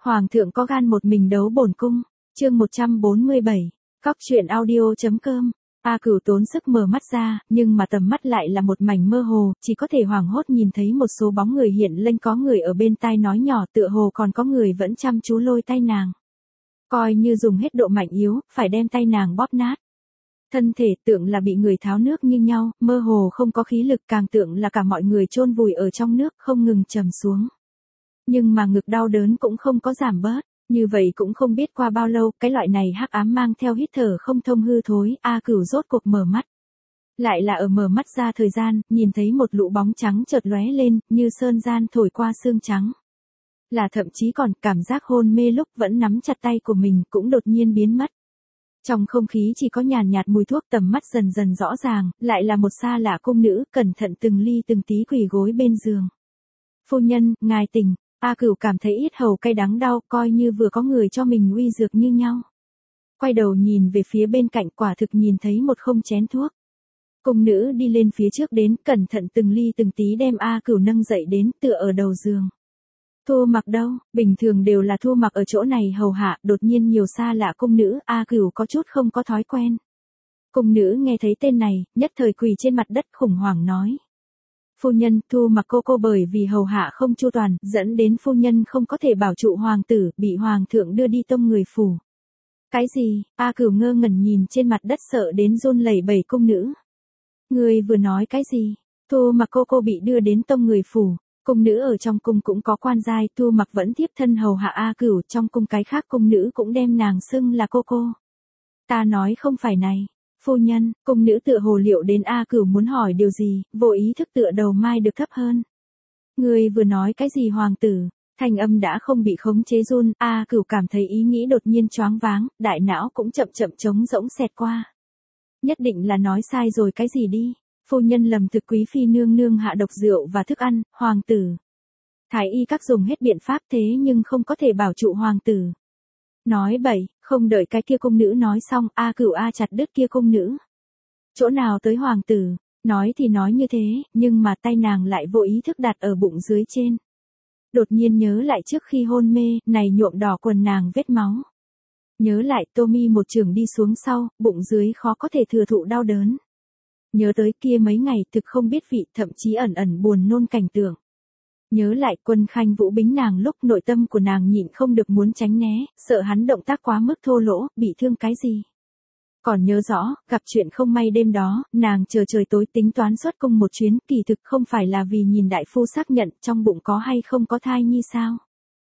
Hoàng thượng có gan một mình đấu bổn cung. Chương 147. Cóc truyện audio.com. A Cửu tốn sức mở mắt ra, nhưng mà tầm mắt lại là một mảnh mơ hồ, chỉ có thể hoảng hốt nhìn thấy một số bóng người hiện lên, có người ở bên tai nói nhỏ, tựa hồ còn có người vẫn chăm chú lôi tay nàng. Coi như dùng hết độ mạnh yếu, phải đem tay nàng bóp nát. Thân thể tượng là bị người tháo nước như nhau, mơ hồ không có khí lực, càng tượng là cả mọi người chôn vùi ở trong nước không ngừng trầm xuống. Nhưng mà ngực đau đớn cũng không có giảm bớt. Như vậy cũng không biết qua bao lâu, cái loại này hắc ám mang theo hít thở không thông hư thối, A Cửu rốt cuộc mở mắt. Lại là ở mở mắt ra thời gian, nhìn thấy một lũ bóng trắng chợt lóe lên, như sơn gian thổi qua xương trắng. Là thậm chí còn cảm giác hôn mê lúc vẫn nắm chặt tay của mình cũng đột nhiên biến mất. Trong không khí chỉ có nhàn nhạt mùi thuốc, tầm mắt dần dần rõ ràng, lại là một xa lạ cung nữ, cẩn thận từng ly từng tí quỳ gối bên giường. Phu nhân, ngài tỉnh. A Cửu cảm thấy yết hầu cay đắng đau, coi như vừa có người cho mình uy dược như nhau. Quay đầu nhìn về phía bên cạnh, quả thực nhìn thấy một không chén thuốc. Cung nữ đi lên phía trước đến, cẩn thận từng ly từng tí đem A Cửu nâng dậy đến, tựa ở đầu giường. Thu Mặc đâu? Bình thường đều là Thu Mặc ở chỗ này hầu hạ, đột nhiên nhiều xa lạ cung nữ, A Cửu có chút không có thói quen. Cung nữ nghe thấy tên này, nhất thời quỳ trên mặt đất khủng hoảng nói. Phu nhân, Thu Mặc cô bởi vì hầu hạ không chu toàn, dẫn đến phu nhân không có thể bảo trụ hoàng tử, bị hoàng thượng đưa đi tông người phủ. Cái gì? A Cửu ngơ ngẩn nhìn trên mặt đất sợ đến run lẩy bẩy cung nữ. Người vừa nói cái gì? Thu Mặc cô bị đưa đến tông người phủ. Cung nữ ở trong cung cũng có quan giai, Thu Mặc vẫn tiếp thân hầu hạ A Cửu, trong cung cái khác cung nữ cũng đem nàng xưng là cô. Ta nói không phải này. Phu nhân, cung nữ tựa hồ liệu đến A Cửu muốn hỏi điều gì, vô ý thức tựa đầu mai được thấp hơn. Người vừa nói cái gì hoàng tử? Thanh âm đã không bị khống chế run, A Cửu cảm thấy ý nghĩ đột nhiên choáng váng, đại não cũng chậm chậm trống rỗng xẹt qua. Nhất định là nói sai rồi cái gì đi. Phu nhân lầm thực quý phi nương nương hạ độc rượu và thức ăn, hoàng tử. Thái y các dùng hết biện pháp thế nhưng không có thể bảo trụ hoàng tử. Nói bậy, không đợi cái kia cung nữ nói xong, A Cửu chặt đứt kia cung nữ. Chỗ nào tới hoàng tử, nói thì nói như thế, nhưng mà tay nàng lại vô ý thức đặt ở bụng dưới trên. Đột nhiên nhớ lại trước khi hôn mê, này nhuộm đỏ quần nàng vết máu. Nhớ lại Tommy một chưởng đi xuống sau, bụng dưới khó có thể thừa thụ đau đớn. Nhớ tới kia mấy ngày thực không biết vị, thậm chí ẩn ẩn buồn nôn cảnh tượng. Nhớ lại Quân Khanh Vũ bính nàng lúc nội tâm của nàng nhịn không được muốn tránh né, sợ hắn động tác quá mức thô lỗ, bị thương cái gì. Còn nhớ rõ, gặp chuyện không may đêm đó, nàng chờ trời tối tính toán xuất cung một chuyến, kỳ thực không phải là vì nhìn đại phu xác nhận trong bụng có hay không có thai nhi sao.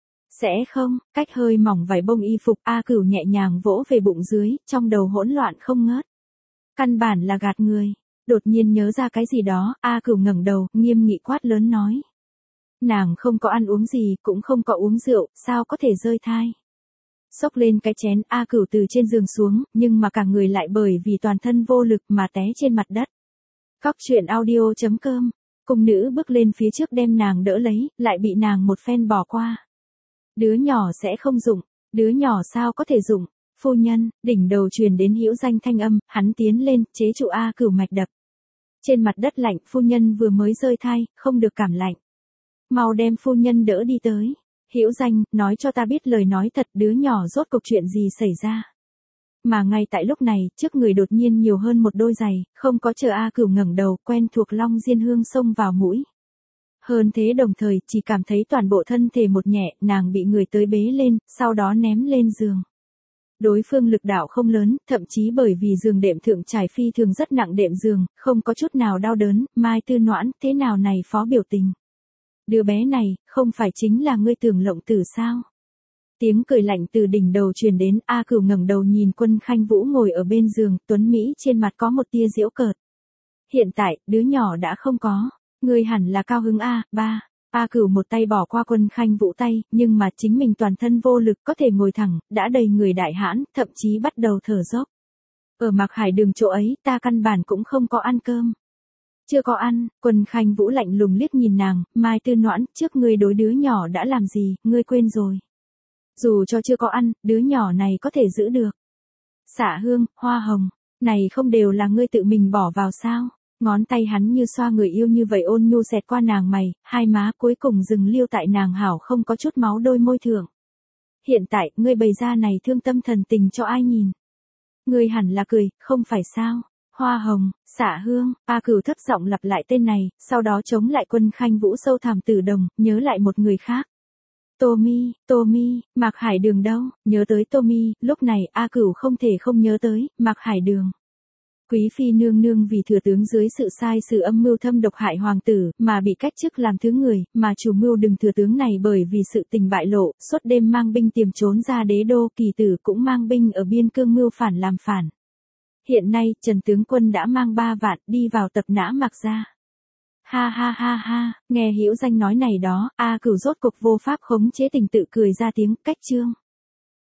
Sẽ không, cách hơi mỏng vải bông y phục, A Cửu nhẹ nhàng vỗ về bụng dưới, trong đầu hỗn loạn không ngớt. Căn bản là gạt người. Đột nhiên nhớ ra cái gì đó, A Cửu ngẩng đầu, nghiêm nghị quát lớn nói. Nàng không có ăn uống gì, cũng không có uống rượu, sao có thể rơi thai. Xốc lên cái chén, A Cửu từ trên giường xuống, nhưng mà cả người lại bởi vì toàn thân vô lực mà té trên mặt đất. Cóc truyện audio.com. Cung nữ bước lên phía trước đem nàng đỡ lấy, lại bị nàng một phen bỏ qua. Đứa nhỏ sẽ không dụng, đứa nhỏ sao có thể dụng. Phu nhân, đỉnh đầu truyền đến hữu danh thanh âm, hắn tiến lên, chế trụ A Cửu mạch đập. Trên mặt đất lạnh, phu nhân vừa mới rơi thai, không được cảm lạnh. Mau đem phu nhân đỡ đi tới. Hữu danh, nói cho ta biết lời nói thật, đứa nhỏ rốt cuộc chuyện gì xảy ra. Mà ngay tại lúc này, trước người đột nhiên nhiều hơn một đôi giày, không có chờ A Cửu ngẩng đầu, quen thuộc long diên hương xông vào mũi. Hơn thế đồng thời, chỉ cảm thấy toàn bộ thân thể một nhẹ, nàng bị người tới bế lên, sau đó ném lên giường. Đối phương lực đạo không lớn, thậm chí bởi vì giường đệm thượng trải phi thường rất nặng đệm giường, không có chút nào đau đớn, Mai Tư Noãn, thế nào này phó biểu tình. Đứa bé này, không phải chính là ngươi tưởng lộng tử sao? Tiếng cười lạnh từ đỉnh đầu truyền đến, A Cửu ngẩng đầu nhìn Quân Khanh Vũ ngồi ở bên giường, tuấn Mỹ trên mặt có một tia giễu cợt. Hiện tại, đứa nhỏ đã không có, ngươi hẳn là cao hứng ba. A Cửu một tay bỏ qua Quân Khanh Vũ tay, nhưng mà chính mình toàn thân vô lực có thể ngồi thẳng, đã đầy người đại hãn, thậm chí bắt đầu thở dốc. Ở Mạc Hải Đường chỗ ấy, ta căn bản cũng không có ăn cơm. Chưa có ăn, Quân Khanh Vũ lạnh lùng liếc nhìn nàng, Mai Tư Noãn, trước ngươi đối đứa nhỏ đã làm gì, ngươi quên rồi. Dù cho chưa có ăn, đứa nhỏ này có thể giữ được. Xạ hương, hoa hồng, này không đều là ngươi tự mình bỏ vào sao? Ngón tay hắn như xoa người yêu như vậy ôn nhu xẹt qua nàng mày, hai má cuối cùng dừng liêu tại nàng hảo không có chút máu đôi môi thượng. Hiện tại, ngươi bày ra này thương tâm thần tình cho ai nhìn? Ngươi hẳn là cười, không phải sao? Hoa hồng, xả hương, A Cửu thấp giọng lặp lại tên này, sau đó chống lại Quân Khanh Vũ sâu thẳm tử đồng, nhớ lại một người khác. Tommy, Mạc Hải Đường đâu? Nhớ tới Tommy, lúc này A Cửu không thể không nhớ tới Mạc Hải Đường. Quý phi nương nương vì thừa tướng dưới sự sai sự âm mưu thâm độc hại hoàng tử, mà bị cách chức làm thứ người, mà chủ mưu đừng thừa tướng này bởi vì sự tình bại lộ, suốt đêm mang binh tiềm trốn ra đế đô, Kỳ Tử cũng mang binh ở biên cương mưu phản làm phản. Hiện nay, Trần tướng quân đã mang 3 vạn đi vào tập nã Mạc gia. Ha, nghe Hữu Danh nói này đó, A Cửu rốt cục vô pháp khống chế tình tự cười ra tiếng, cách chương.